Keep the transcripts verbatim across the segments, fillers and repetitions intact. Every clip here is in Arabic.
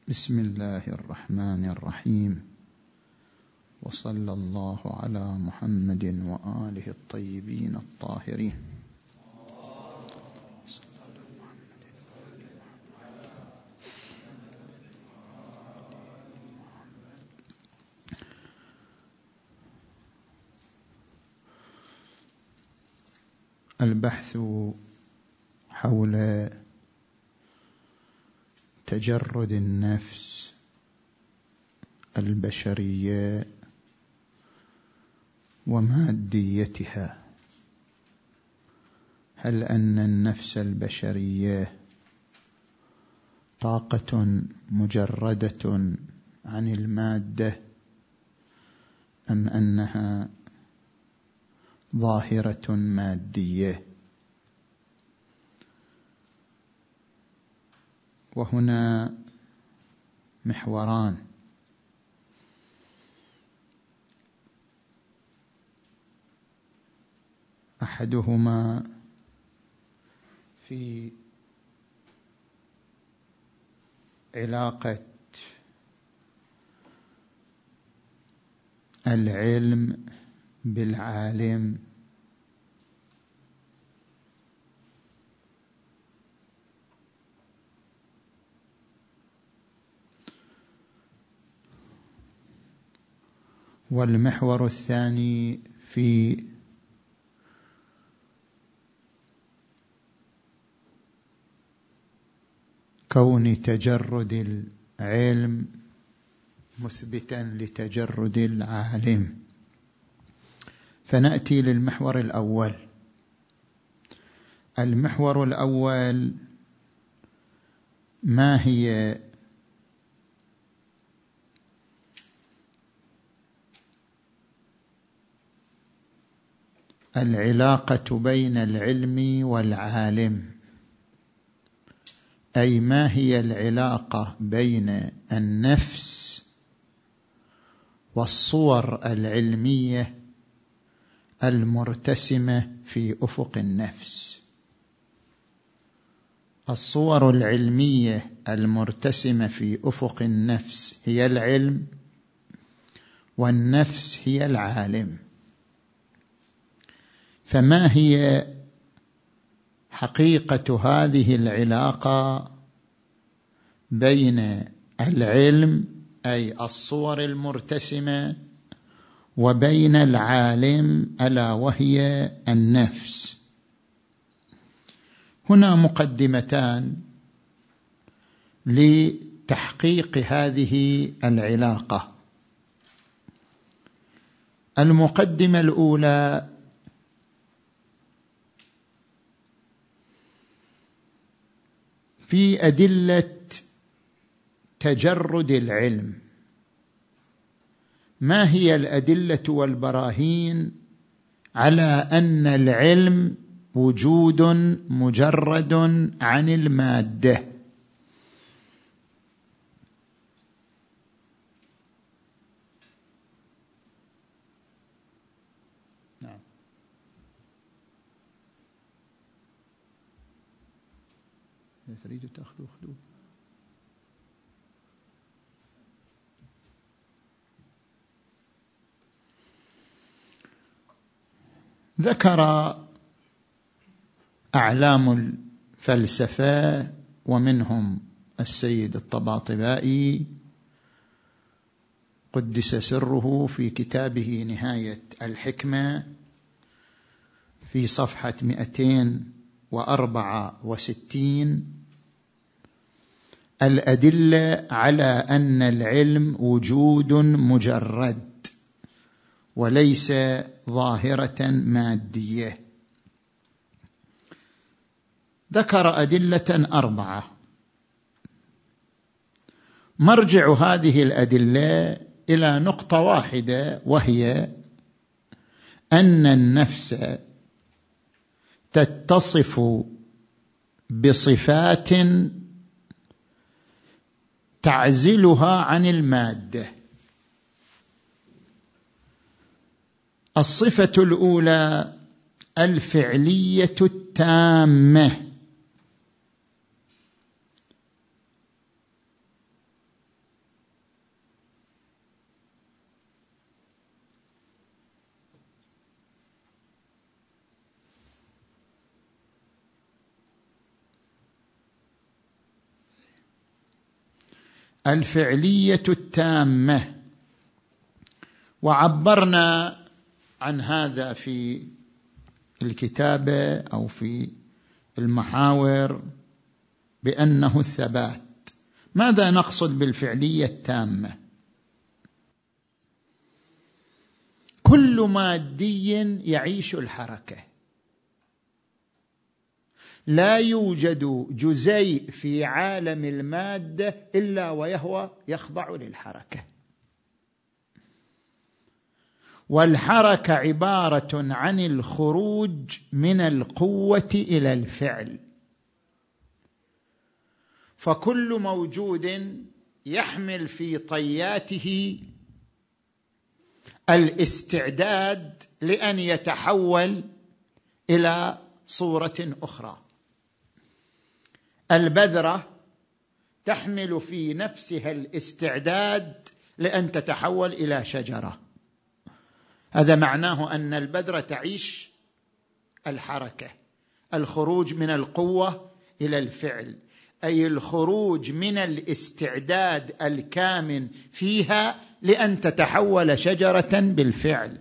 بسم الله الرحمن الرحيم، وصلى الله على محمد وآله الطيبين الطاهرين. البحث حول تجرد النفس البشرية وماديتها. هل أن النفس البشرية طاقة مجردة عن المادة، أم أنها ظاهرة مادية؟ وهنا محوران: أحدهما في علاقة العلم بالعالم، والمحور الثاني في كون تجرد العلم مثبتا لتجرد العالم. فنأتي للمحور الأول. المحور الأول: ما هي العلاقة بين العلم والعالم؟ أي ما هي العلاقة بين النفس والصور العلمية المرتسمة في أفق النفس؟ الصور العلمية المرتسمة في أفق النفس هي العلم، والنفس هي العالم. فما هي حقيقة هذه العلاقة بين العلم أي الصور المرتسمة وبين العالم ألا وهي النفس؟ هنا مقدمتان لتحقيق هذه العلاقة. المقدمة الأولى: في أدلة تجرد العلم، ما هي الأدلة والبراهين على أن العلم وجود مجرد عن المادة؟ نعم. إذا تريد تأخذوا خذوا. ذكر أعلام الفلسفة ومنهم السيد الطباطبائي قدس سره في كتابه نهاية الحكمة في صفحة مئتين وأربعة وستين الأدلة على أن العلم وجود مجرد وليس ظاهرة مادية. ذكر أدلة أربعة. مرجع هذه الأدلة إلى نقطة واحدة، وهي أن النفس تتصف بصفات تعزلها عن المادة. الصفة الأولى الفعلية التامة، الفعلية التامة. وعبرنا عن هذا في الكتابة أو في المحاور بأنه الثبات. ماذا نقصد بالفعلية التامة؟ كل مادي يعيش الحركة، لا يوجد جزيء في عالم المادة إلا ويهو يخضع للحركة، والحركة عبارة عن الخروج من القوة إلى الفعل. فكل موجود يحمل في طياته الاستعداد لأن يتحول إلى صورة أخرى. البذرة تحمل في نفسها الاستعداد لأن تتحول إلى شجرة. هذا معناه أن البذرة تعيش الحركة، الخروج من القوة إلى الفعل، أي الخروج من الاستعداد الكامن فيها لأن تتحول شجرة بالفعل.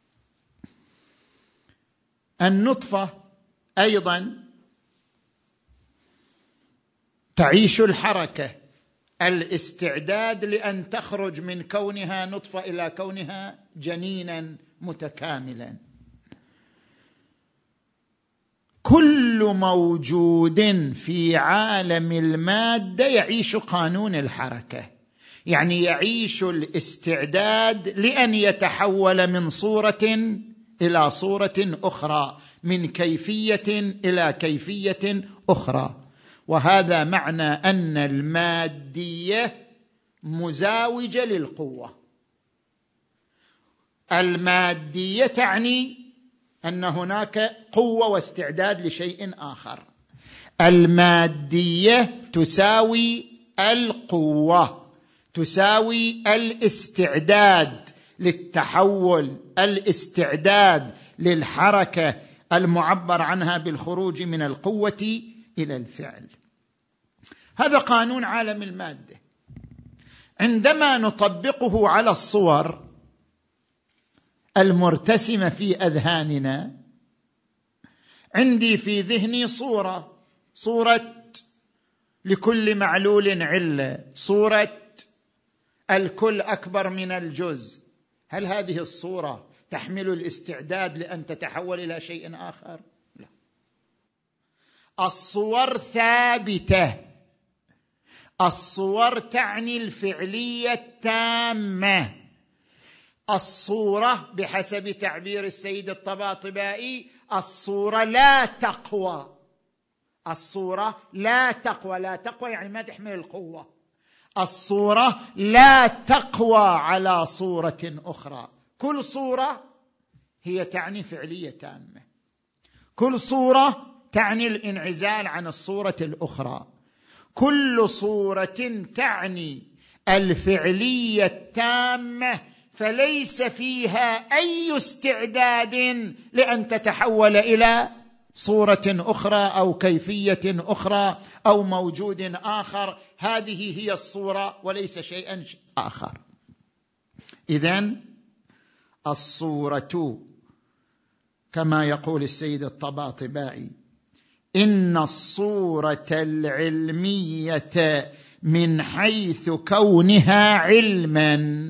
النطفة أيضا تعيش الحركة، الاستعداد لأن تخرج من كونها نطفة إلى كونها جنينا متكاملا. كل موجود في عالم المادة يعيش قانون الحركة، يعني يعيش الاستعداد لأن يتحول من صورة إلى صورة أخرى، من كيفية إلى كيفية أخرى. وهذا معنى أن المادية مزاوجة للقوة. المادية تعني أن هناك قوة واستعداد لشيء آخر. المادية تساوي القوة، تساوي الاستعداد للتحول، الاستعداد للحركة المعبر عنها بالخروج من القوة إلى الفعل. هذا قانون عالم المادة. عندما نطبقه على الصور المرتسمة في أذهاننا، عندي في ذهني صورة صورة لكل معلول علة، صورة الكل أكبر من الجزء. هل هذه الصورة تحمل الاستعداد لأن تتحول إلى شيء آخر؟ لا. الصور ثابتة. الصور تعني الفعلية التامة. الصورة بحسب تعبير السيد الطباطبائي الصورة لا تقوى. الصورة لا تقوى، لا تقوى يعني ما تحمل القوة. الصورة لا تقوى على صورة أخرى. كل صورة هي تعني فعلية تامة، كل صورة تعني الانعزال عن الصورة الأخرى، كل صورة تعني الفعلية التامة، فليس فيها أي استعداد لأن تتحول إلى صورة أخرى أو كيفية أخرى أو موجود آخر. هذه هي الصورة وليس شيئا آخر. إذن الصورة كما يقول السيد الطباطبائي إن الصورة العلمية من حيث كونها علما.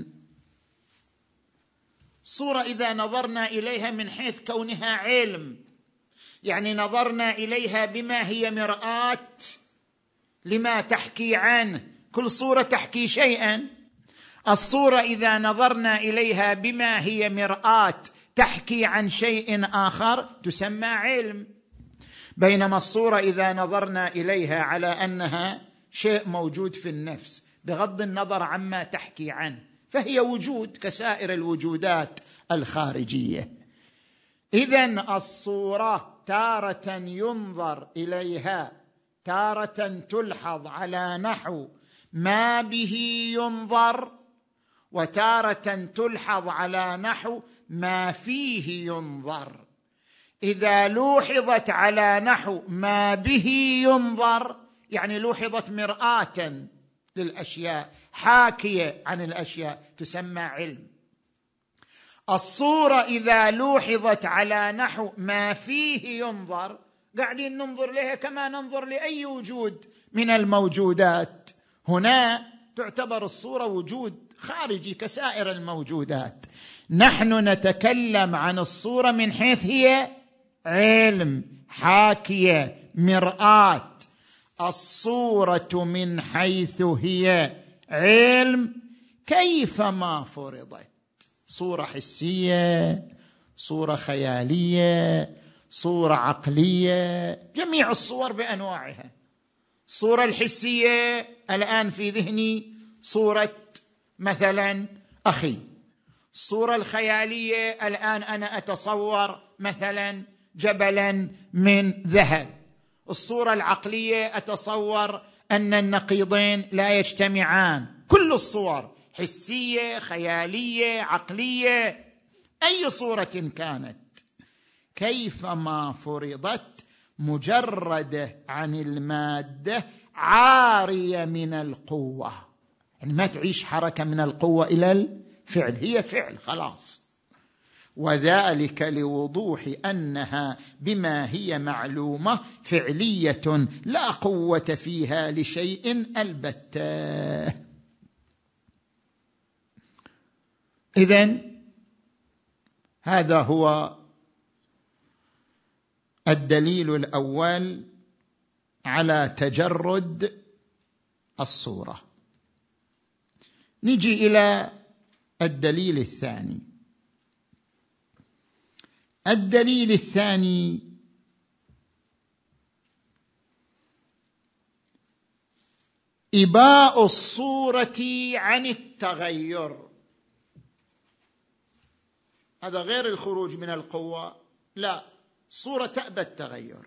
صورة إذا نظرنا إليها من حيث كونها علم، يعني نظرنا إليها بما هي مرآة لما تحكي عنه. كل صورة تحكي شيئا. الصورة إذا نظرنا إليها بما هي مرآة تحكي عن شيء آخر تسمى علم. بينما الصورة إذا نظرنا إليها على أنها شيء موجود في النفس بغض النظر عما تحكي عنه فهي وجود كسائر الوجودات الخارجية. إذن الصورة تارة ينظر إليها، تارة تلحظ على نحو ما به ينظر، وتارة تلحظ على نحو ما فيه ينظر. إذا لوحظت على نحو ما به ينظر يعني لوحظت مرآة للأشياء، حاكية عن الأشياء، تسمى علم. الصورة إذا لوحظت على نحو ما فيه ينظر، قاعدين ننظر لها كما ننظر لأي وجود من الموجودات، هنا تعتبر الصورة وجود خارجي كسائر الموجودات. نحن نتكلم عن الصورة من حيث هي علم، حاكية، مرآة. الصورة من حيث هي علم كيفما فرضت، صورة حسية، صورة خيالية، صورة عقلية، جميع الصور بأنواعها. الصورة الحسية الآن في ذهني صورة مثلا أخي. الصورة الخيالية الآن أنا أتصور مثلا جبلا من ذهب. الصورة العقلية أتصور أن النقيضين لا يجتمعان. كل الصور حسية، خيالية، عقلية، أي صورة كانت كيفما فرضت مجردة عن المادة، عارية من القوة، يعني ما تعيش حركة من القوة إلى الفعل، هي فعل خلاص. وذلك لوضوح أنها بما هي معلومة فعلية لا قوة فيها لشيء البتة. إذن هذا هو الدليل الأول على تجرد الصورة. نجي إلى الدليل الثاني. الدليل الثاني إباء الصورة عن التغير. هذا غير الخروج من القوة، لا، الصورة تأبى التغير.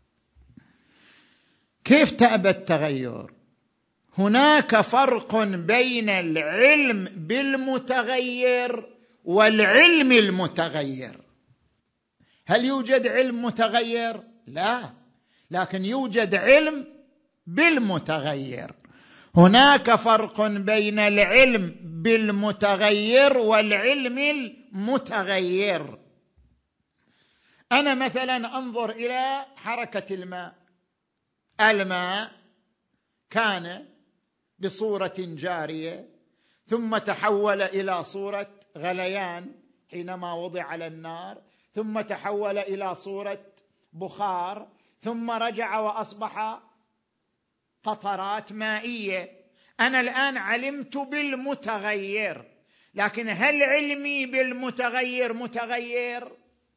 كيف تأبى التغير؟ هناك فرق بين العلم بالمتغير والعلم المتغير. هل يوجد علم متغير؟ لا، لكن يوجد علم بالمتغير. هناك فرق بين العلم بالمتغير والعلم المتغير. أنا مثلا أنظر إلى حركة الماء. الماء كان بصورة جارية ثم تحول إلى صورة غليان حينما وضع على النار، ثم تحول إلى صورة بخار، ثم رجع وأصبح قطرات مائية. أنا الآن علمت بالمتغير، لكن هل علمي بالمتغير متغير؟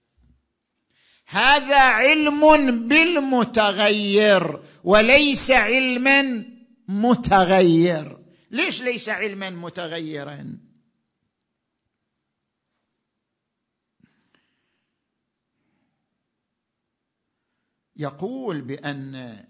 هذا علم بالمتغير وليس علما متغير. ليش ليس علما متغيرا؟ يقول بأن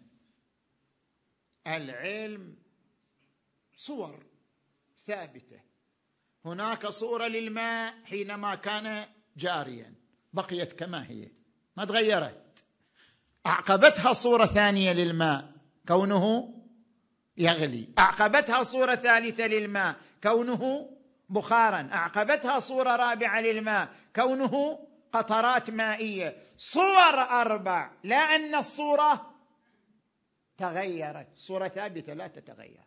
العلم صور ثابتة. هناك صورة للماء حينما كان جاريا بقيت كما هي ما تغيرت، أعقبتها صورة ثانية للماء كونه يغلي، أعقبتها صورة ثالثة للماء كونه بخارا، أعقبتها صورة رابعة للماء كونه قطرات مائية. صور أربع، لا أن الصورة تغيرت، صورة ثابتة لا تتغير.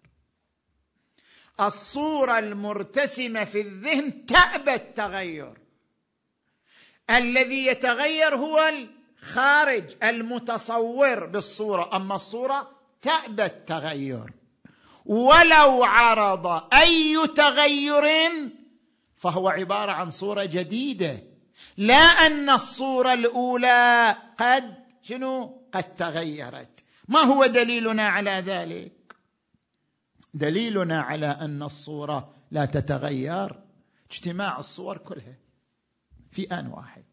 الصورة المرتسمة في الذهن تأبى التغير، الذي يتغير هو الخارج المتصور بالصورة، أما الصورة تأبى التغير. ولو عرض أي تغير فهو عبارة عن صورة جديدة، لا أن الصورة الأولى قد شنو قد تغيرت. ما هو دليلنا على ذلك؟ دليلنا على أن الصورة لا تتغير اجتماع الصور كلها في آن واحد.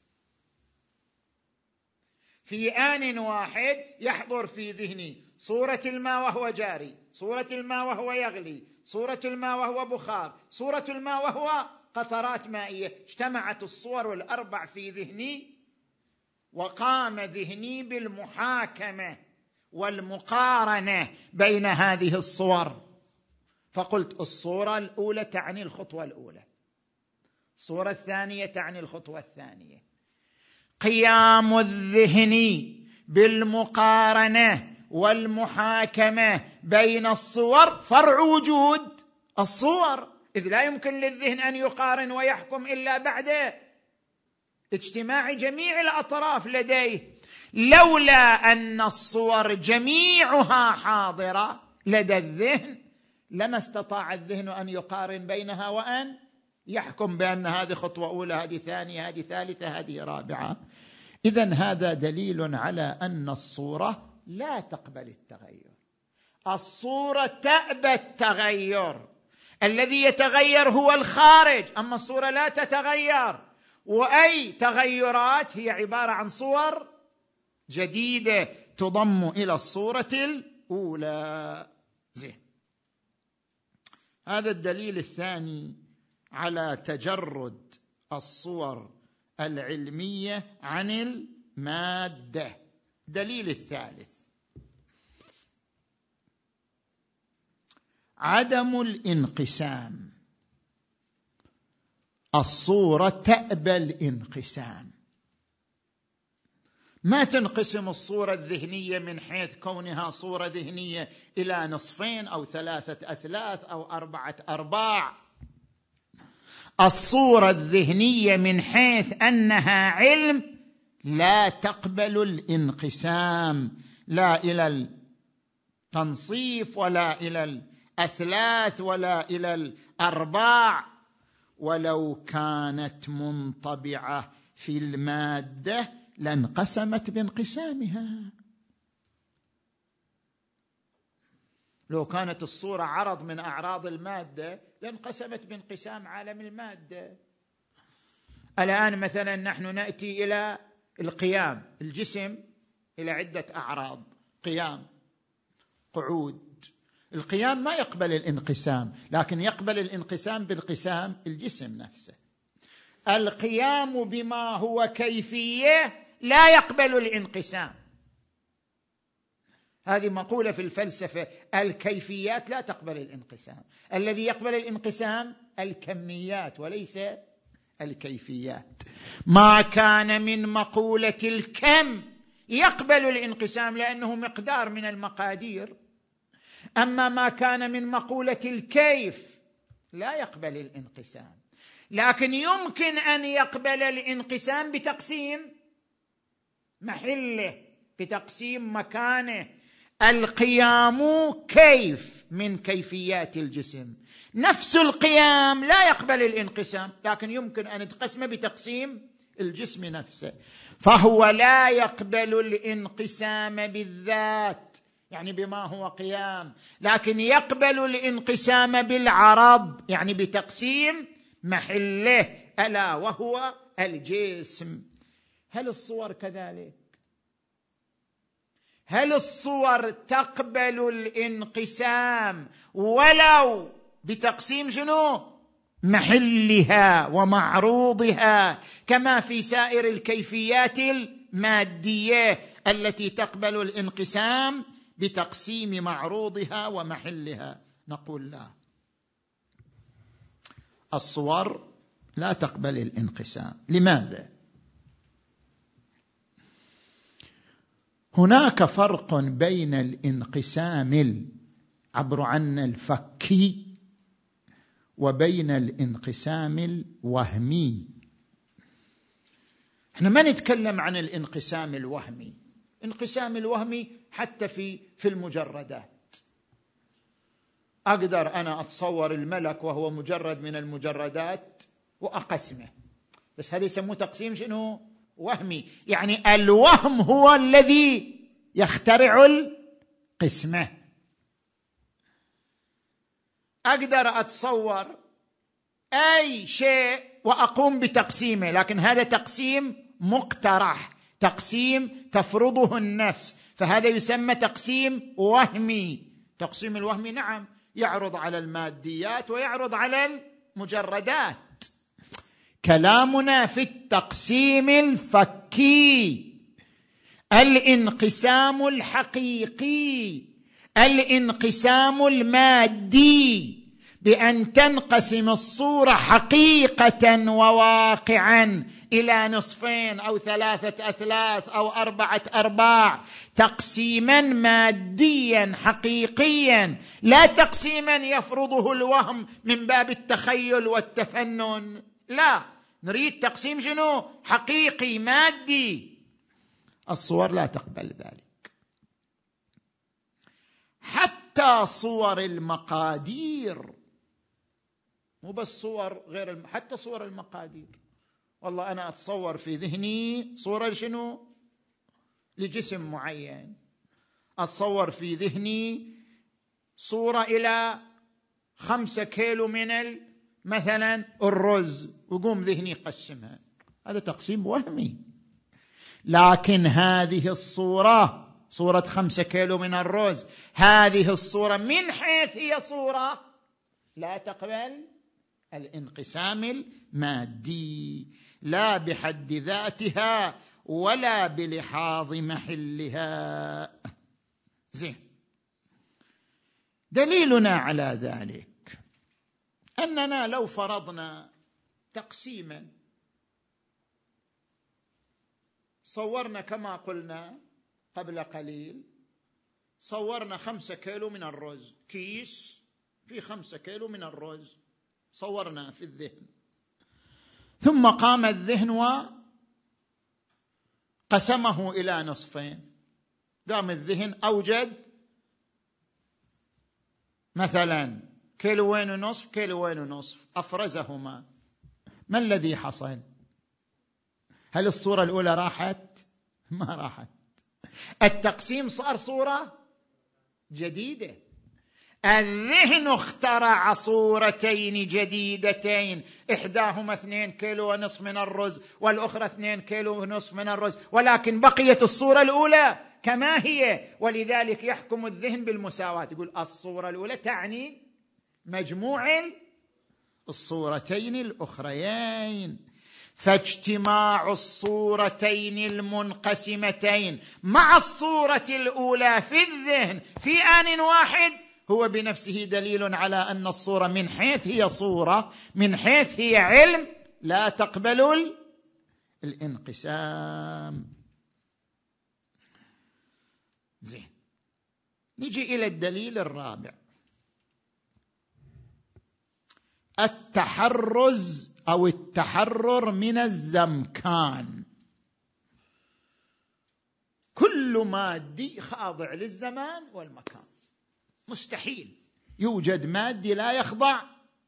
في آن واحد يحضر في ذهني صورة الماء وهو جاري، صورة الماء وهو يغلي، صورة الماء وهو بخار، صورة الماء وهو قطرات مائية. اجتمعت الصور الأربع في ذهني، وقام ذهني بالمحاكمة والمقارنة بين هذه الصور. فقلت الصورة الأولى تعني الخطوة الأولى، الصورة الثانية تعني الخطوة الثانية. قيام الذهن بالمقارنة والمحاكمة بين الصور فرع وجود الصور، إذ لا يمكن للذهن أن يقارن ويحكم إلا بعد اجتماع جميع الأطراف لديه. لولا أن الصور جميعها حاضرة لدى الذهن لما استطاع الذهن أن يقارن بينها وأن يحكم بأن هذه خطوة أولى، هذه ثانية، هذه ثالثة، هذه رابعة. إذن هذا دليل على أن الصورة لا تقبل التغير. الصورة تأبى التغير، الذي يتغير هو الخارج، أما الصورة لا تتغير، وأي تغيرات هي عبارة عن صور جديدة تضم إلى الصورة الأولى. زين، هذا الدليل الثاني على تجرد الصور العلمية عن المادة. دليل الثالث عدم الانقسام. الصورة تأبى الانقسام، ما تنقسم الصورة الذهنية من حيث كونها صورة ذهنية إلى نصفين أو ثلاثة أثلاث أو أربعة أرباع. الصورة الذهنية من حيث أنها علم لا تقبل الانقسام، لا إلى التنصيف ولا إلى الأثلاث ولا إلى الأرباع. ولو كانت منطبعة في المادة لانقسمت بانقسامها. لو كانت الصورة عرض من أعراض المادة لانقسمت بانقسام عالم المادة. الآن مثلا نحن نأتي إلى القيام، الجسم إلى عدة أعراض: قيام، قعود. القيام ما يقبل الانقسام، لكن يقبل الانقسام بالقسام الجسم نفسه. القيام بما هو كيفية لا يقبل الانقسام. هذه مقولة في الفلسفة: الكيفيات لا تقبل الانقسام، الذي يقبل الانقسام الكميات وليس الكيفيات. ما كان من مقولة الكم يقبل الانقسام لأنه مقدار من المقادير، أما ما كان من مقولة الكيف لا يقبل الانقسام. لكن يمكن أن يقبل الانقسام بتقسيم محله، بتقسيم مكانه. القيام كيف من كيفيات الجسم، نفس القيام لا يقبل الانقسام، لكن يمكن أن يتقسم بتقسيم الجسم نفسه. فهو لا يقبل الانقسام بالذات، يعني بما هو قيام، لكن يقبل الانقسام بالعرض، يعني بتقسيم محله، ألا وهو الجسم. هل الصور كذلك؟ هل الصور تقبل الانقسام ولو بتقسيم شنو؟ محلها ومعروضها، كما في سائر الكيفيات المادية التي تقبل الانقسام بتقسيم معروضها ومحلها؟ نقول لا، الصور لا تقبل الانقسام. لماذا؟ هناك فرق بين الانقسام عبر عنا الفكي وبين الانقسام الوهمي. احنا ما نتكلم عن الانقسام الوهمي. الانقسام الوهمي حتى في في المجردات، أقدر أنا أتصور الملك وهو مجرد من المجردات وأقسمه، بس هذا يسموه تقسيم شنو؟ وهمي. يعني الوهم هو الذي يخترع القسمة. أقدر أتصور أي شيء وأقوم بتقسيمه، لكن هذا تقسيم مقترح، تقسيم تفرضه النفس، فهذا يسمى تقسيم وهمي. تقسيم الوهمي نعم يعرض على الماديات ويعرض على المجردات. كلامنا في التقسيم الفكي، الانقسام الحقيقي، الانقسام المادي، بأن تنقسم الصورة حقيقة وواقعا إلى نصفين أو ثلاثة أثلاث أو أربعة أرباع، تقسيما ماديا حقيقيا، لا تقسيما يفرضه الوهم من باب التخيل والتفنن، لا، نريد تقسيم شنو؟ حقيقي مادي. الصور لا تقبل ذلك. حتى صور المقادير، مو بس صور غير الم... حتى صور المقادير. والله أنا أتصور في ذهني صورة شنو؟ لجسم معين، أتصور في ذهني صورة إلى خمسة كيلو من ال... مثلا الرز، وقوم ذهني يقسمها، هذا تقسيم وهمي. لكن هذه الصورة، صورة خمسة كيلو من الرز، هذه الصورة من حيث هي صورة لا تقبل الانقسام المادي، لا بحد ذاتها ولا بلحاظ محلها. زين، دليلنا على ذلك أننا لو فرضنا تقسيما، صورنا كما قلنا قبل قليل، صورنا خمسة كيلو من الرز، كيس في خمسة كيلو من الرز، صورنا في الذهن، ثم قام الذهن وقسمه إلى نصفين. قام الذهن أوجد مثلا كيلوين ونصف كيلوين ونصف، أفرزهما. ما الذي حصل؟ هل الصورة الأولى راحت؟ ما راحت. التقسيم صار صورة جديدة، الذهن اخترع صورتين جديدتين، إحداهما اثنين كيلو ونصف من الرز والأخرى اثنين كيلو ونصف من الرز، ولكن بقيت الصورة الأولى كما هي، ولذلك يحكم الذهن بالمساواة، يقول الصورة الأولى تعني مجموع الصورتين الأخريين. فاجتماع الصورتين المنقسمتين مع الصورة الأولى في الذهن في آن واحد هو بنفسه دليل على أن الصورة من حيث هي صورة، من حيث هي علم، لا تقبل الانقسام. زين، نجي إلى الدليل الرابع، التحرز أو التحرر من الزمكان. كل مادي خاضع للزمان والمكان، مستحيل يوجد مادي لا يخضع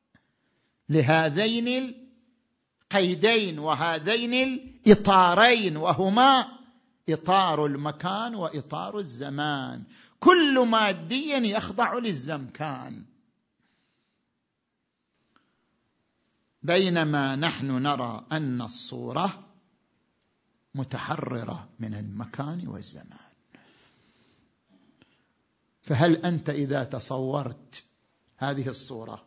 لهذين القيدين وهذين الإطارين، وهما إطار المكان وإطار الزمان. كل مادي يخضع للزمكان، بينما نحن نرى أن الصورة متحررة من المكان والزمان. فهل أنت إذا تصورت هذه الصورة،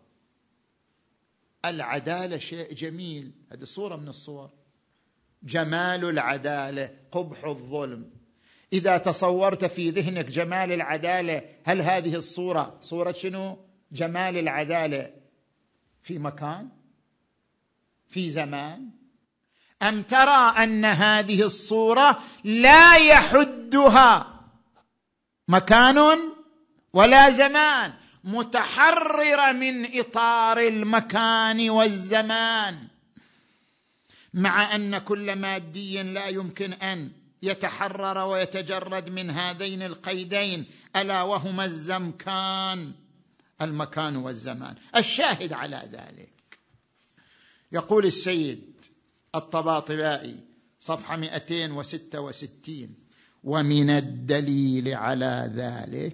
العدالة شيء جميل، هذه صورة من الصور، جمال العدالة، قبح الظلم، إذا تصورت في ذهنك جمال العدالة، هل هذه الصورة صورة شنو؟ جمال العدالة في مكان، في زمان؟ أم ترى أن هذه الصورة لا يحدها مكان ولا زمان، متحررة من إطار المكان والزمان، مع أن كل مادي لا يمكن أن يتحرر ويتجرد من هذين القيدين، ألا وهما الزمكان، المكان والزمان. الشاهد على ذلك يقول السيد الطباطبائي صفحة مئتين وستة وستين: ومن الدليل على ذلك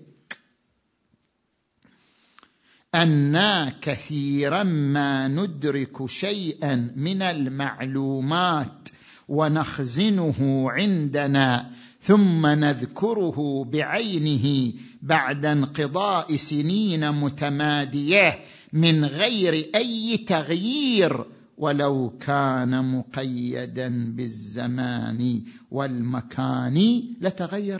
أننا كثيرا ما ندرك شيئا من المعلومات ونخزنه عندنا ثم نذكره بعينه بعد انقضاء سنين متمادية من غير أي تغيير، ولو كان مقيدا بالزمان والمكان لتغير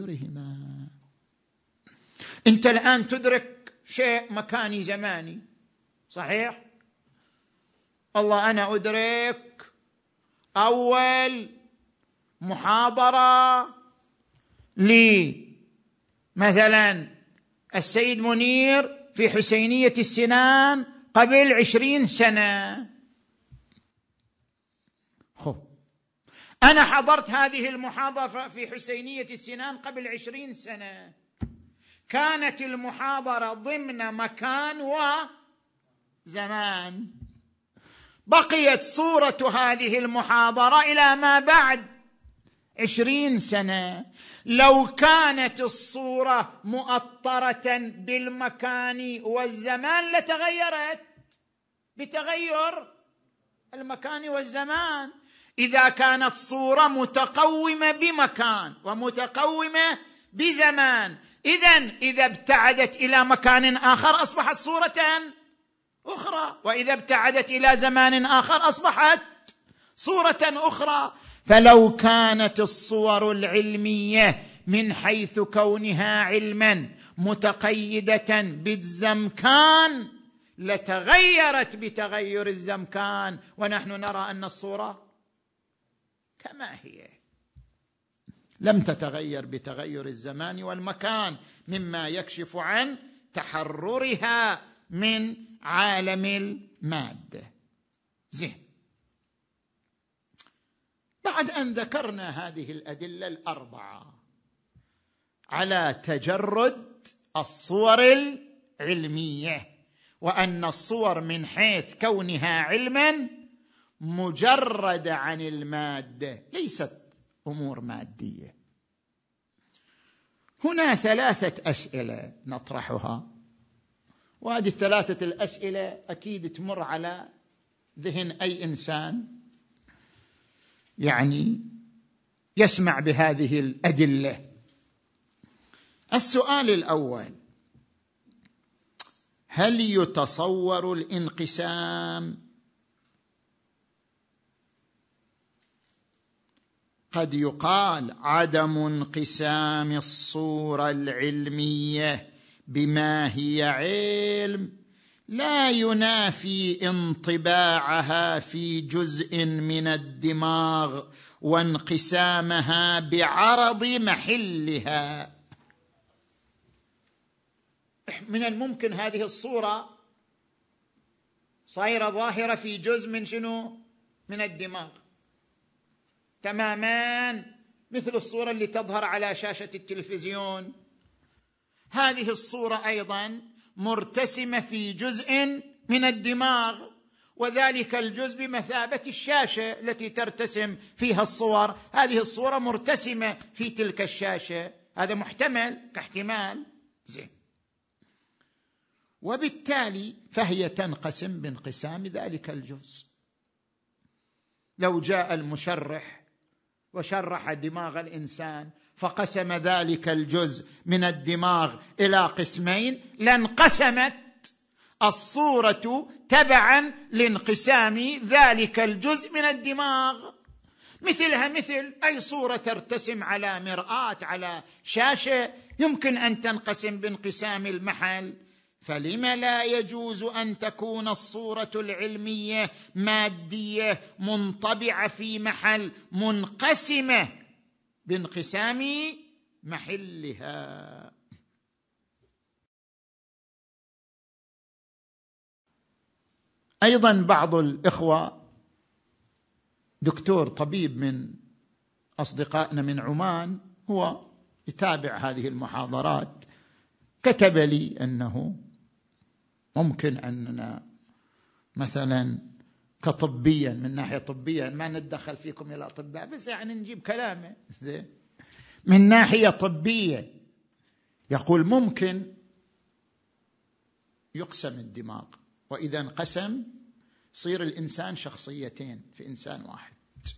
بتغيرهما. أنت الآن تدرك شيء مكاني زماني، صحيح؟ والله أنا أدرك أول محاضرة لي مثلا السيد منير في حسينية السنان قبل عشرين سنة. خب أنا حضرت هذه المحاضرة في حسينية السنان قبل عشرين سنة، كانت المحاضرة ضمن مكان وزمان، بقيت صورة هذه المحاضرة إلى ما بعد عشرين سنة. لو كانت الصورة مؤطرة بالمكان والزمان لتغيرت بتغير المكان والزمان. إذا كانت صورة متقومة بمكان ومتقومة بزمان، إذن إذا ابتعدت إلى مكان آخر أصبحت صورة أخرى، وإذا ابتعدت إلى زمان آخر أصبحت صورة أخرى. فلو كانت الصور العلمية من حيث كونها علما متقيدة بالزمكان لتغيرت بتغير الزمكان، ونحن نرى أن الصورة كما هي لم تتغير بتغير الزمان والمكان، مما يكشف عن تحررها من عالم المادة. زين، بعد أن ذكرنا هذه الأدلة الأربعة على تجرد الصور العلمية، وأن الصور من حيث كونها علما مجردة عن المادة ليست أمور مادية، هنا ثلاثة أسئلة نطرحها، وهذه الثلاثة الأسئلة أكيد تمر على ذهن أي إنسان يعني يسمع بهذه الأدلة. السؤال الأول: هل يتصور الانقسام؟ قد يقال عدم انقسام الصورة العلمية بما هي علم لا ينافي انطباعها في جزء من الدماغ وانقسامها بعرض محلها. من الممكن هذه الصورة صايرة ظاهرة في جزء من شنو؟ من الدماغ، تماما مثل الصورة اللي تظهر على شاشة التلفزيون. هذه الصورة أيضا مرتسمة في جزء من الدماغ، وذلك الجزء بمثابة الشاشة التي ترتسم فيها الصور. هذه الصورة مرتسمة في تلك الشاشة، هذا محتمل كاحتمال. زين، وبالتالي فهي تنقسم بانقسام ذلك الجزء. لو جاء المشرح وشرح دماغ الإنسان فقسم ذلك الجزء من الدماغ إلى قسمين لانقسمت الصورة تبعا لانقسام ذلك الجزء من الدماغ. مثلها مثل أي صورة ترتسم على مرآة على شاشة يمكن أن تنقسم بانقسام المحل. فلم لا يجوز أن تكون الصورة العلمية مادية منطبعة في محل منقسمة بانقسام محلها؟ أيضا بعض الإخوة، دكتور طبيب من أصدقائنا من عمان، هو يتابع هذه المحاضرات، كتب لي أنه ممكن أننا مثلا كطبيا من ناحية طبية، ما ندخل فيكم إلى أطباء بس يعني نجيب كلامه، من ناحية طبية يقول ممكن يقسم الدماغ، وإذا انقسم يصير الإنسان شخصيتين في إنسان واحد،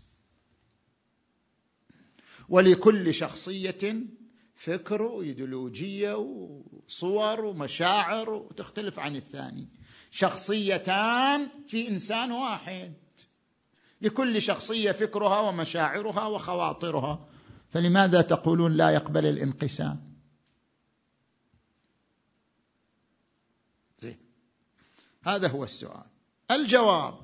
ولكل شخصية فكر وإيديولوجية وصور ومشاعر وتختلف عن الثاني. شخصيتان في إنسان واحد، لكل شخصية فكرها ومشاعرها وخواطرها، فلماذا تقولون لا يقبل الانقسام؟ هذا هو السؤال. الجواب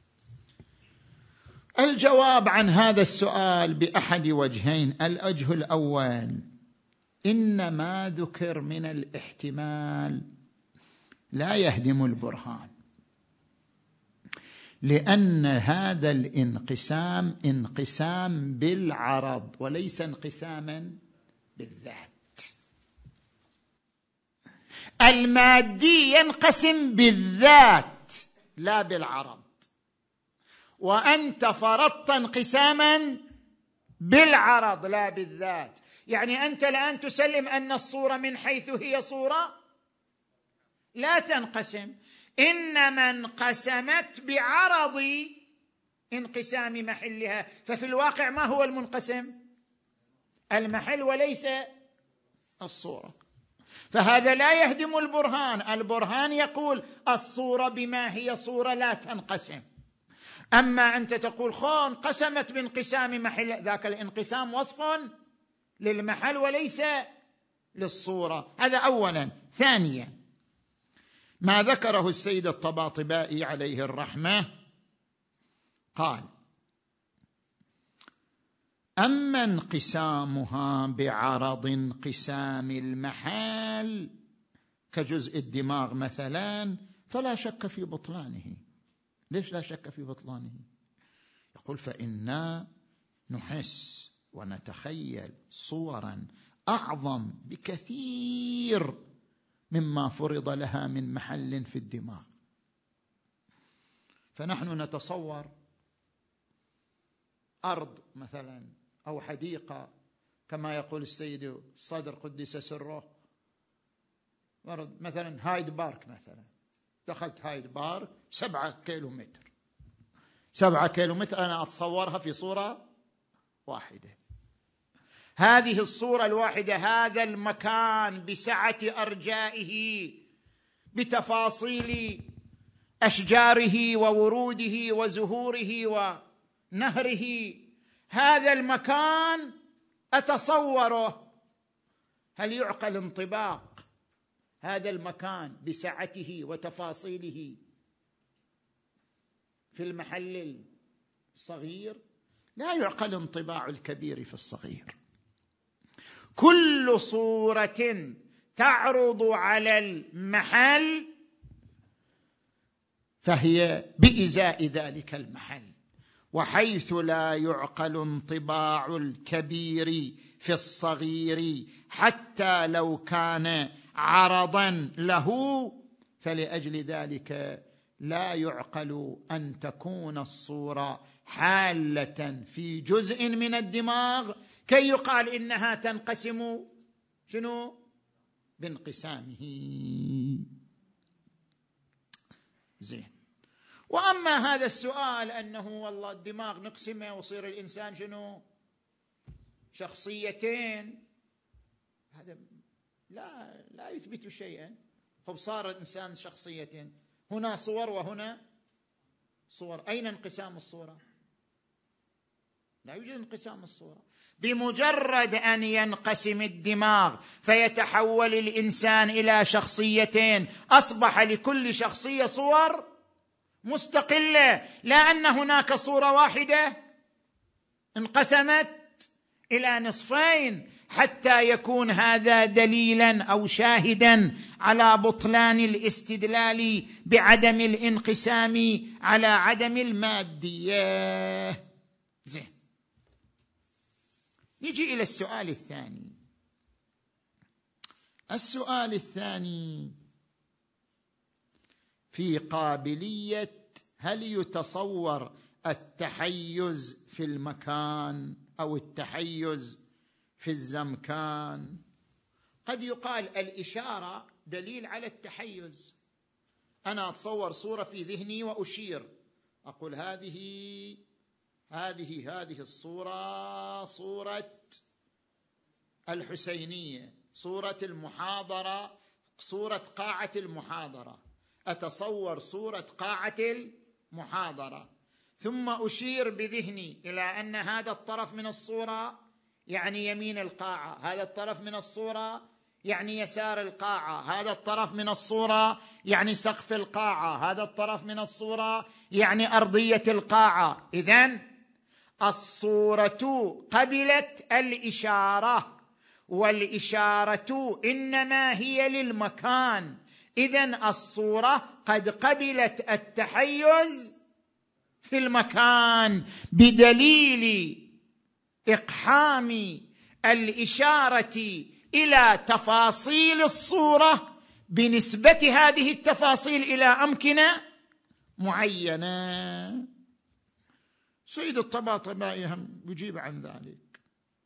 الجواب عن هذا السؤال بأحد وجهين. الوجه الأول: إن ما ذكر من الاحتمال لا يهدم البرهان، لأن هذا الانقسام انقسام بالعرض وليس انقساما بالذات. المادي ينقسم بالذات لا بالعرض، وأنت فرضت انقساما بالعرض لا بالذات. يعني أنت الآن تسلم أن الصورة من حيث هي صورة لا تنقسم، إنما انقسمت بعرض انقسام محلها. ففي الواقع ما هو المنقسم؟ المحل وليس الصورة. فهذا لا يهدم البرهان. البرهان يقول الصورة بما هي صورة لا تنقسم. أما أنت تقول خو انقسمت بانقسام محل، ذاك الانقسام وصف للمحل وليس للصورة. هذا أولا. ثانيا، ما ذكره السيد الطباطبائي عليه الرحمة، قال: أما انقسامها بعرض انقسام المحل كجزء الدماغ مثلا فلا شك في بطلانه. ليش لا شك في بطلانه؟ يقول: فإنا نحس ونتخيل صورا أعظم بكثير مما فرض لها من محل في الدماغ. فنحن نتصور أرض مثلا أو حديقة كما يقول السيد الصدر قدس سره، مثلا هايد بارك مثلا. دخلت هايد بارك سبعة كيلو متر سبعة كيلو متر أنا أتصورها في صورة واحدة. هذه الصورة الواحدة، هذا المكان بسعة أرجائه بتفاصيل أشجاره ووروده وزهوره ونهره، هذا المكان أتصوره. هل يعقل انطباق هذا المكان بسعته وتفاصيله في المحل الصغير؟ لا يعقل انطباع الكبير في الصغير. كل صورة تعرض على المحل فهي بإزاء ذلك المحل، وحيث لا يعقل انطباع الكبير في الصغير حتى لو كان عرضا له، فلأجل ذلك لا يعقل أن تكون الصورة حالة في جزء من الدماغ كي يقال إنها تنقسم شنو؟ بانقسامه. زين. وأما هذا السؤال أنه والله الدماغ نقسمه وصير الإنسان شنو؟ شخصيتين، هذا لا لا يثبت شيئا. خب صار الإنسان شخصيتين، هنا صور وهنا صور، أين انقسام الصورة؟ لا يوجد انقسام الصورة. بمجرد أن ينقسم الدماغ فيتحول الإنسان إلى شخصيتين، أصبح لكل شخصية صور مستقلة، لا أن هناك صورة واحدة انقسمت إلى نصفين، حتى يكون هذا دليلا أو شاهدا على بطلان الاستدلال بعدم الانقسام على عدم المادية. زين. نجي إلى السؤال الثاني. السؤال الثاني في قابلية هل يتصور التحيز في المكان أو التحيز في الزمكان. قد يقال الإشارة دليل على التحيز. أنا أتصور صورة في ذهني وأشير، أقول هذه هذه هذه الصورة صورة الحسينية، صورة المحاضرة، صورة قاعة المحاضرة. أتصور صورة قاعة المحاضرة، ثم أشير بذهني إلى أن هذا الطرف من الصورة يعني يمين القاعة، هذا الطرف من الصورة يعني يسار القاعة، هذا الطرف من الصورة يعني سقف القاعة، هذا الطرف من الصورة يعني أرضية القاعة. إذن الصورة قبلت الإشارة، والإشارة إنما هي للمكان. إذن الصورة قد قبلت التحيز في المكان بدليل إقحام الإشارة إلى تفاصيل الصورة بنسبة هذه التفاصيل إلى أمكنة معينة. سيد الطباطبائي هم يجيب عن ذلك،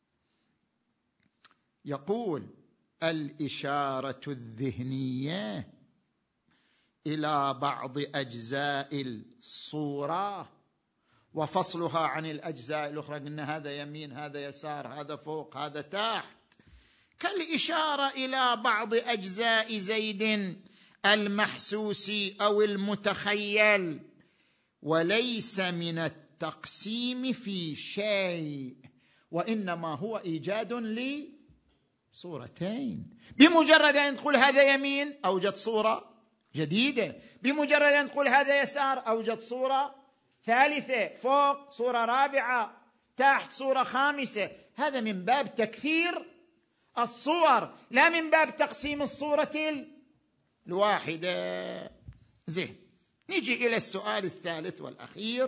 يقول: الإشارة الذهنية إلى بعض أجزاء الصورة وفصلها عن الأجزاء الأخرى، قلنا هذا يمين هذا يسار هذا فوق هذا تحت، كالإشارة إلى بعض أجزاء زيد المحسوس أو المتخيل، وليس من التقسيم في شيء، وإنما هو إيجاد لصورتين. بمجرد أن تقول هذا يمين أوجد صورة جديدة، بمجرد أن تقول هذا يسار أوجد صورة ثالثة، فوق صورة رابعة، تحت صورة خامسة. هذا من باب تكثير الصور لا من باب تقسيم الصورة الواحدة. زين، نجي إلى السؤال الثالث والأخير.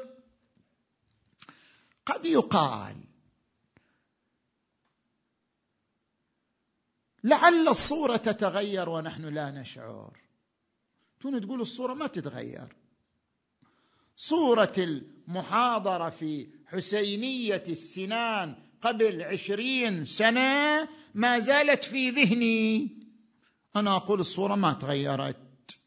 قد يقال لعل الصورة تتغير ونحن لا نشعر. تون تقول الصورة ما تتغير، صورة المحاضرة في حسينية السنان قبل عشرين سنة ما زالت في ذهني. أنا أقول الصورة ما تغيرت،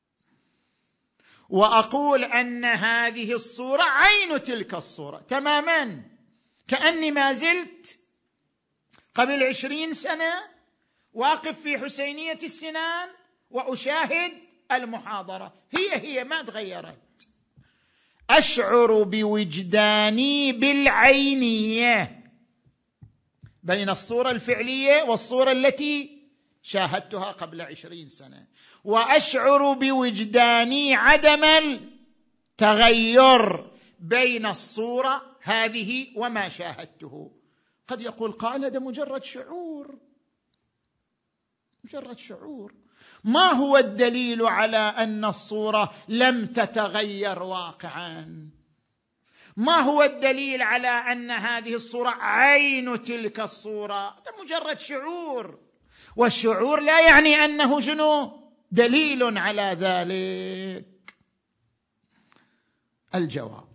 وأقول أن هذه الصورة عين تلك الصورة تماما، كأني ما زلت قبل عشرين سنة واقف في حسينية السنان وأشاهد المحاضرة، هي هي ما تغيرت. أشعر بوجداني بالعينية بين الصورة الفعلية والصورة التي شاهدتها قبل عشرين سنة، وأشعر بوجداني عدم التغير بين الصورة هذه وما شاهدته. قد يقول قائل هذا مجرد شعور، مجرد شعور. ما هو الدليل على أن الصورة لم تتغير واقعا؟ ما هو الدليل على أن هذه الصورة عين تلك الصورة؟ هذا مجرد شعور، والشعور لا يعني أنه شنو دليل على ذلك. الجواب: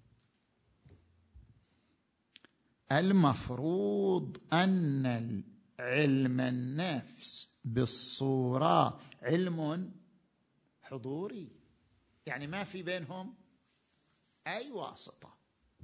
المفروض أن علم النفس بالصورة علم حضوري، يعني ما في بينهم أي واسطة.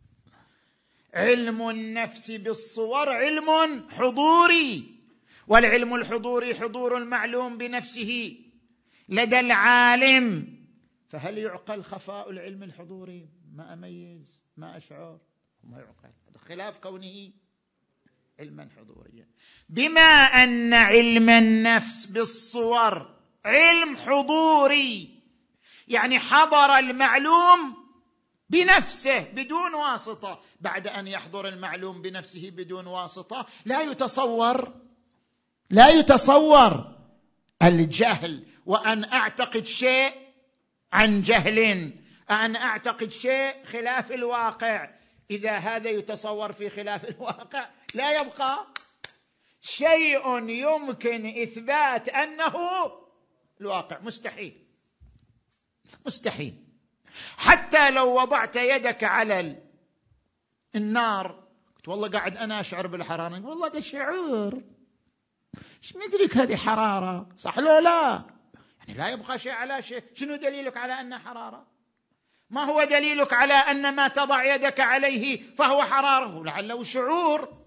علم النفس بالصور علم حضوري، والعلم الحضوري حضور المعلوم بنفسه لدى العالم. فهل يعقل خفاء العلم الحضوري؟ ما أميز ما أشعر، ما يعقل، هذا خلاف كونه علما حضوريا. بما أن علم النفس بالصور علم حضوري، يعني حضر المعلوم بنفسه بدون واسطة. بعد أن يحضر المعلوم بنفسه بدون واسطة لا يتصور لا يتصور الجهل، وأن أعتقد شيء عن جهل، أن أعتقد شيء خلاف الواقع. إذا هذا يتصور في خلاف الواقع لا يبقى شيء يمكن إثبات أنه الواقع، مستحيل مستحيل. حتى لو وضعت يدك على النار قلت والله قاعد أنا أشعر بالحرارة، والله ده شعور، ايش مدرك هذه حرارة، صح لو لا؟ يعني لا يبقى شيء على شيء. شنو دليلك على أنها حرارة؟ ما هو دليلك على أن ما تضع يدك عليه فهو حرارة؟ لعله شعور.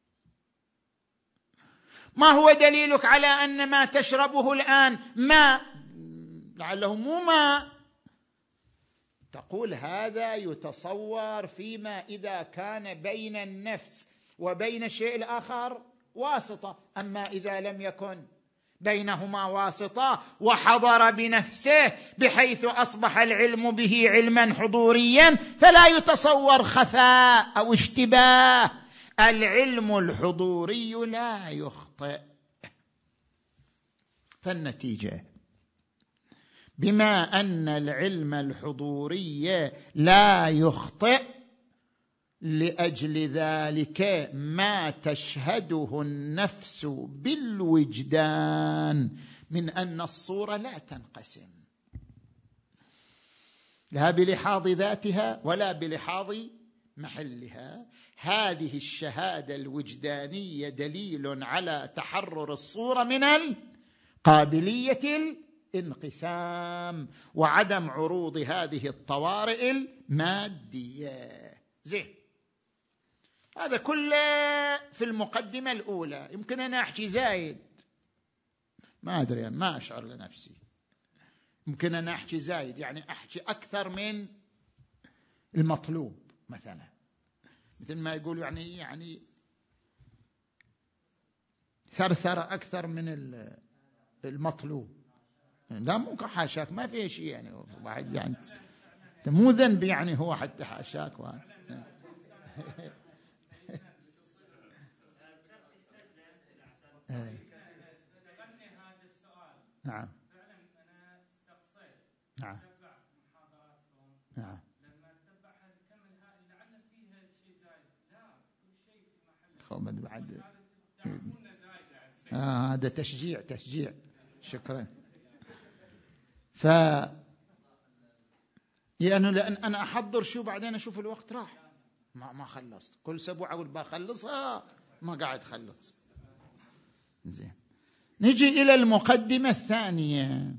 ما هو دليلك على أن ما تشربه الآن ماء؟ لعله مو ماء. تقول هذا يتصور فيما إذا كان بين النفس وبين الشيء الآخر واسطة، أما إذا لم يكن بينهما واسطة وحضر بنفسه بحيث أصبح العلم به علما حضوريا فلا يتصور خفاء أو اشتباه. العلم الحضوري لا يخطئ. فالنتيجة بما أن العلم الحضوري لا يخطئ، لأجل ذلك ما تشهده النفس بالوجدان من أن الصورة لا تنقسم، لا بلحاظ ذاتها ولا بلحاظ محلها. هذه الشهادة الوجدانية دليل على تحرر الصورة من القابلية الانقسام وعدم عروض هذه الطوارئ المادية. زين، هذا كله في المقدمة الأولى. يمكن أنا أحكي زايد، ما أدري، ما أشعر لنفسي. يمكن أنا أحكي زايد، يعني أحكي أكثر من المطلوب، مثلا مثل ما يقول يعني يعني ثرثرة أكثر من المطلوب. لا مو حاشاك، ما في شيء يعني واحد يعني مو ذنب يعني هو حتى حاشاك واحد. نعم نعم نعم لما تتبعها كمل هاي لعل فيها شيء زايد، لا كل شيء في محله. بعد آه هذا تشجيع تشجيع شكرا. ف يعني لأن أنا أحضر شو بعدين أشوف الوقت راح ما ما خلصت، كل أسبوع أقول بخلصها ما قاعد خلص. زين، نجي إلى المقدمة الثانية.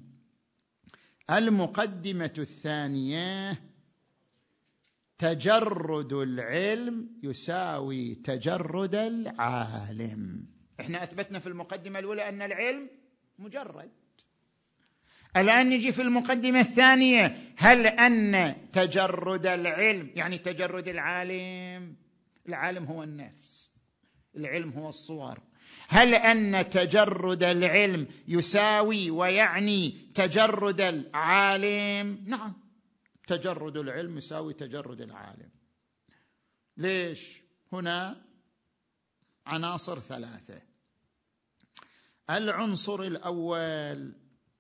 المقدمة الثانية: تجرد العلم يساوي تجرد العالم. احنا أثبتنا في المقدمة الأولى أن العلم مجرد. الآن نجي في المقدمة الثانية: هل أن تجرد العلم يعني تجرد العالم؟ العالم هو النفس، العلم هو الصور. هل أن تجرد العلم يساوي ويعني تجرد العالم؟ نعم، تجرد العلم يساوي تجرد العالم. ليش؟ هنا عناصر ثلاثة. العنصر الأول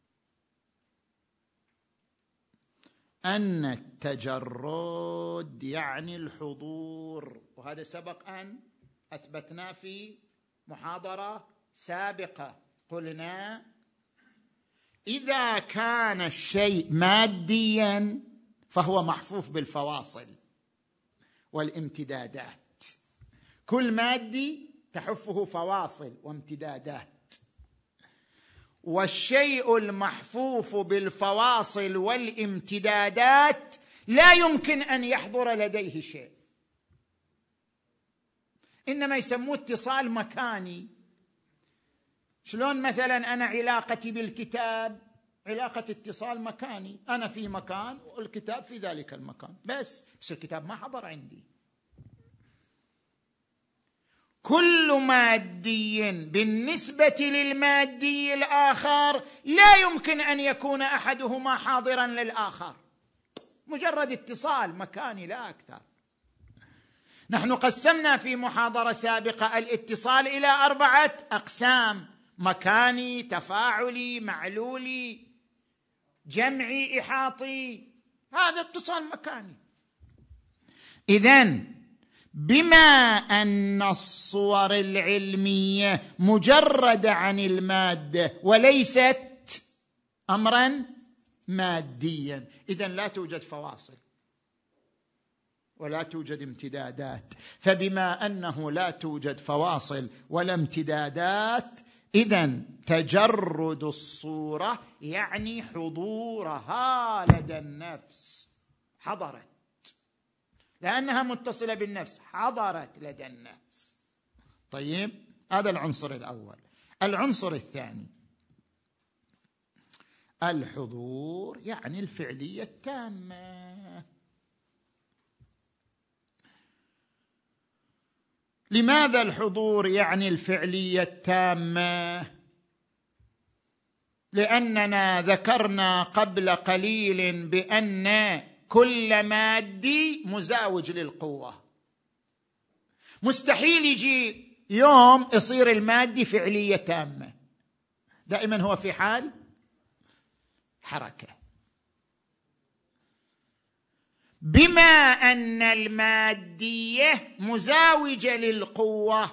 أن التجرد يعني الحضور، وهذا سبق أن أثبتنا في محاضرة سابقة. قلنا إذا كان الشيء ماديا فهو محفوف بالفواصل والامتدادات. كل مادي تحفه فواصل وامتدادات، والشيء المحفوف بالفواصل والامتدادات لا يمكن أن يحضر لديه شيء، إنما يسموه اتصال مكاني. شلون مثلا أنا علاقتي بالكتاب علاقة اتصال مكاني، أنا في مكان والكتاب في ذلك المكان، بس بس الكتاب ما حضر عندي. كل مادي بالنسبة للمادي الآخر لا يمكن أن يكون أحدهما حاضرا للآخر، مجرد اتصال مكاني لا أكثر. نحن قسمنا في محاضرة سابقة الاتصال إلى أربعة أقسام: مكاني، تفاعلي، معلولي، جمعي، إحاطي. هذا اتصال مكاني. إذن بما أن الصور العلمية مجردة عن المادة وليست أمرا ماديا، إذن لا توجد فواصل ولا توجد امتدادات. فبما أنه لا توجد فواصل ولا امتدادات، إذن تجرد الصورة يعني حضورها لدى النفس. حضرت لأنها متصلة بالنفس، حضرت لدى النفس. طيب، هذا العنصر الأول. العنصر الثاني: الحضور يعني الفعلية التامة. لماذا الحضور يعني الفعلية التامة؟ لأننا ذكرنا قبل قليل بأن كل مادي مزاوج للقوة. مستحيل يجي يوم يصير المادي فعلية تامة، دائما هو في حال حركة. بما أن المادية مزاوجة للقوة،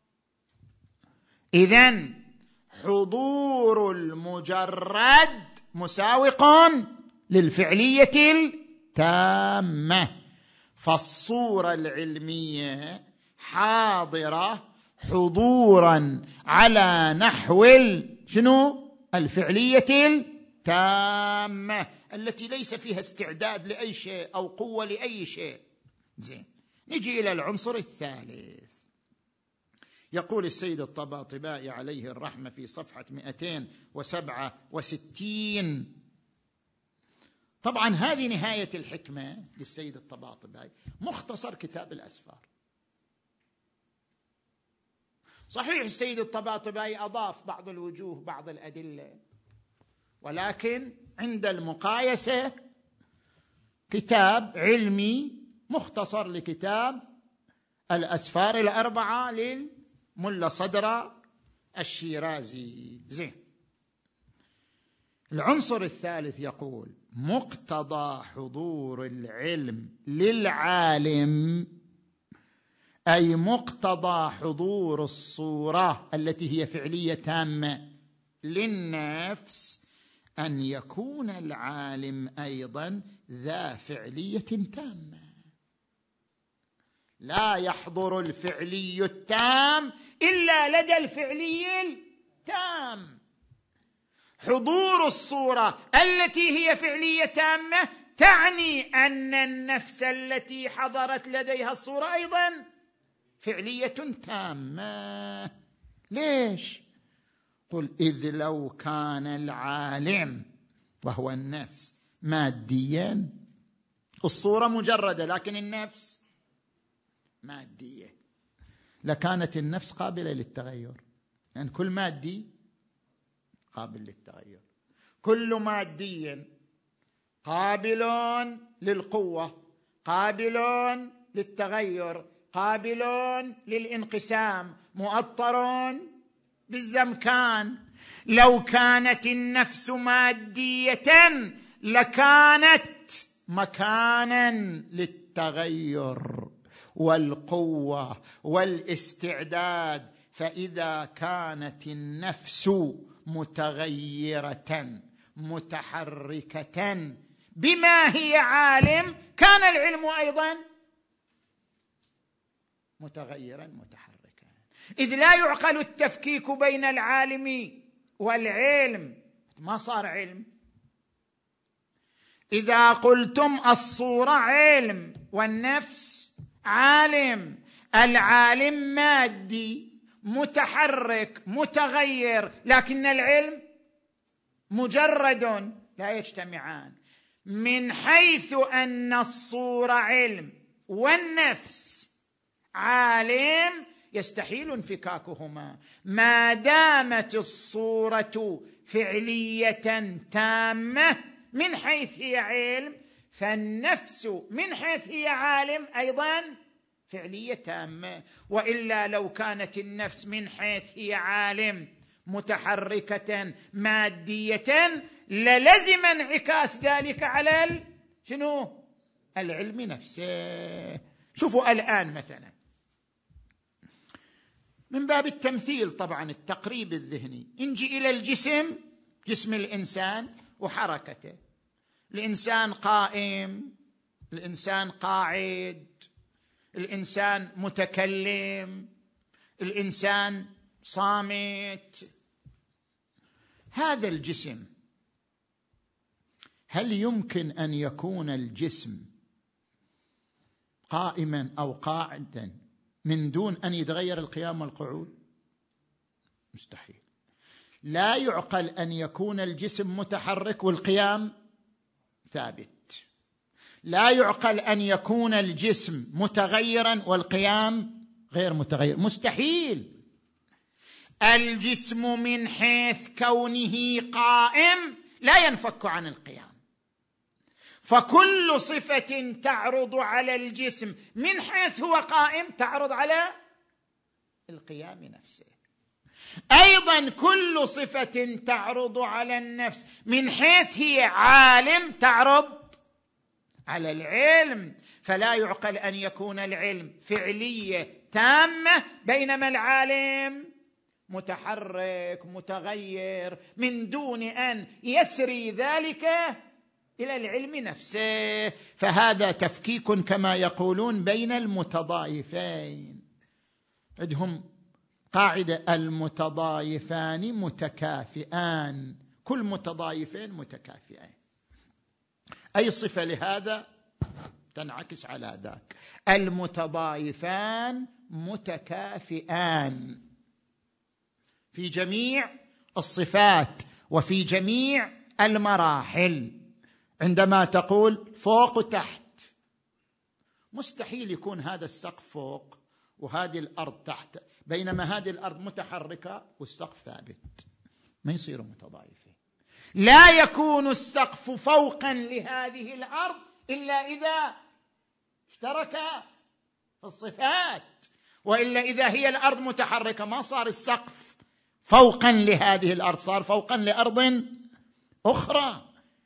إذن حضور المجرد مساوق للفعلية التامة، فالصورة العلمية حاضرة حضورا على نحو شنو؟ الفعلية التامة التي ليس فيها استعداد لأي شيء أو قوة لأي شيء. زين، نجي إلى العنصر الثالث. يقول السيد الطباطبائي عليه الرحمة في صفحة مئتين وسبعة وستين، طبعا هذه نهاية الحكمة للسيد الطباطبائي، مختصر كتاب الأسفار. صحيح السيد الطباطبائي أضاف بعض الوجوه بعض الأدلة، ولكن عند المقايسة كتاب علمي مختصر لكتاب الأسفار الأربعة للملا صدر الشيرازي. زين، العنصر الثالث يقول مقتضى حضور العلم للعالم، أي مقتضى حضور الصورة التي هي فعلية تامة للنفس، أن يكون العالم أيضا ذا فعلية تامة. لا يحضر الفعلي التام إلا لدى الفعلي التام. حضور الصورة التي هي فعلية تامة تعني أن النفس التي حضرت لديها الصورة أيضا فعلية تامة. ليش؟ قل إذ لو كان العالم وهو النفس ماديا، الصورة مجردة لكن النفس مادية، لكانت النفس قابلة للتغير، لأن يعني كل مادي قابل للتغير، كل مادي قابل للقوة، قابل للتغير، قابل للانقسام، مؤطر بالزمكان. لو كانت النفس مادية لكانت مكانا للتغير والقوة والاستعداد، فإذا كانت النفس متغيرة متحركة بما هي عالم، كان العلم أيضا متغيرا متحركا. إذ لا يعقل التفكيك بين العالم والعلم، ما صار علم. إذا قلتم الصورة علم والنفس عالم، العالم مادي متحرك متغير، لكن العلم مجرد، لا يجتمعان. من حيث أن الصورة علم والنفس عالم يستحيل انفكاكهما، ما دامت الصورة فعلية تامة من حيث هي علم، فالنفس من حيث هي عالم أيضا فعلية تامة. وإلا لو كانت النفس من حيث هي عالم متحركة مادية للزم انعكاس ذلك على شنو؟ العلم نفسه. شوفوا الآن مثلا من باب التمثيل، طبعا التقريب الذهني، نجي إلى الجسم، جسم الإنسان وحركته. الإنسان قائم، الإنسان قاعد، الإنسان متكلم، الإنسان صامت. هذا الجسم هل يمكن أن يكون الجسم قائما أو قاعدا من دون أن يتغير القيام والقعود؟ مستحيل. لا يعقل أن يكون الجسم متحرك والقيام ثابت. لا يعقل أن يكون الجسم متغيرا والقيام غير متغير، مستحيل. الجسم من حيث كونه قائم لا ينفك عن القيام، فكل صفة تعرض على الجسم من حيث هو قائم تعرض على القيام نفسه. أيضا كل صفة تعرض على النفس من حيث هي عالم تعرض على العلم، فلا يعقل أن يكون العلم فعلية تامة بينما العالم متحرك متغير من دون أن يسري ذلك إلى العلم نفسه. فهذا تفكيك كما يقولون بين المتضايفين. عندهم قاعدة: المتضايفان متكافئان، كل متضايفين متكافئين. أي صفة لهذا تنعكس على ذاك. المتضايفان متكافئان في جميع الصفات وفي جميع المراحل. عندما تقول فوق وتحت، مستحيل يكون هذا السقف فوق وهذه الأرض تحت، بينما هذه الأرض متحركة والسقف ثابت، ما يصيروا متضايفين. لا يكون السقف فوقا لهذه الأرض إلا إذا اشترك في الصفات، وإلا إذا هي الأرض متحركة ما صار السقف فوقا لهذه الأرض، صار فوقا لأرض أخرى.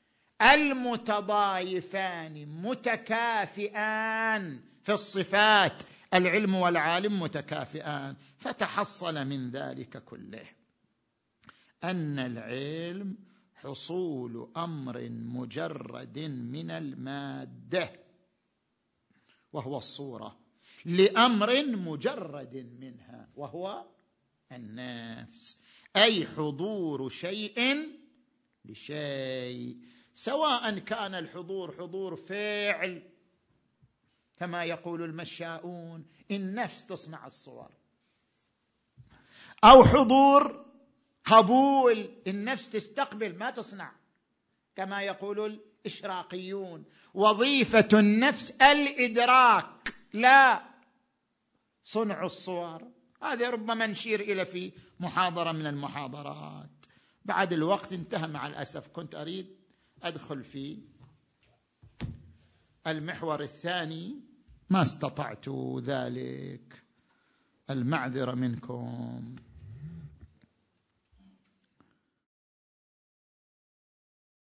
المتضايفان متكافئان في الصفات، العلم والعالم متكافئان. فتحصل من ذلك كله أن العلم حصول أمر مجرد من المادة وهو الصورة لأمر مجرد منها وهو النفس، أي حضور شيء لشيء، سواء كان الحضور حضور فعل كما يقول المشاؤون النفس تصنع الصور، أو حضور قبول النفس تستقبل ما تصنع كما يقول الإشراقيون. وظيفة النفس الإدراك لا صنع الصور. هذا ربما نشير إلى في محاضرة من المحاضرات. بعد الوقت انتهى مع الأسف، كنت أريد أدخل في المحور الثاني ما استطعت ذلك، المعذرة منكم.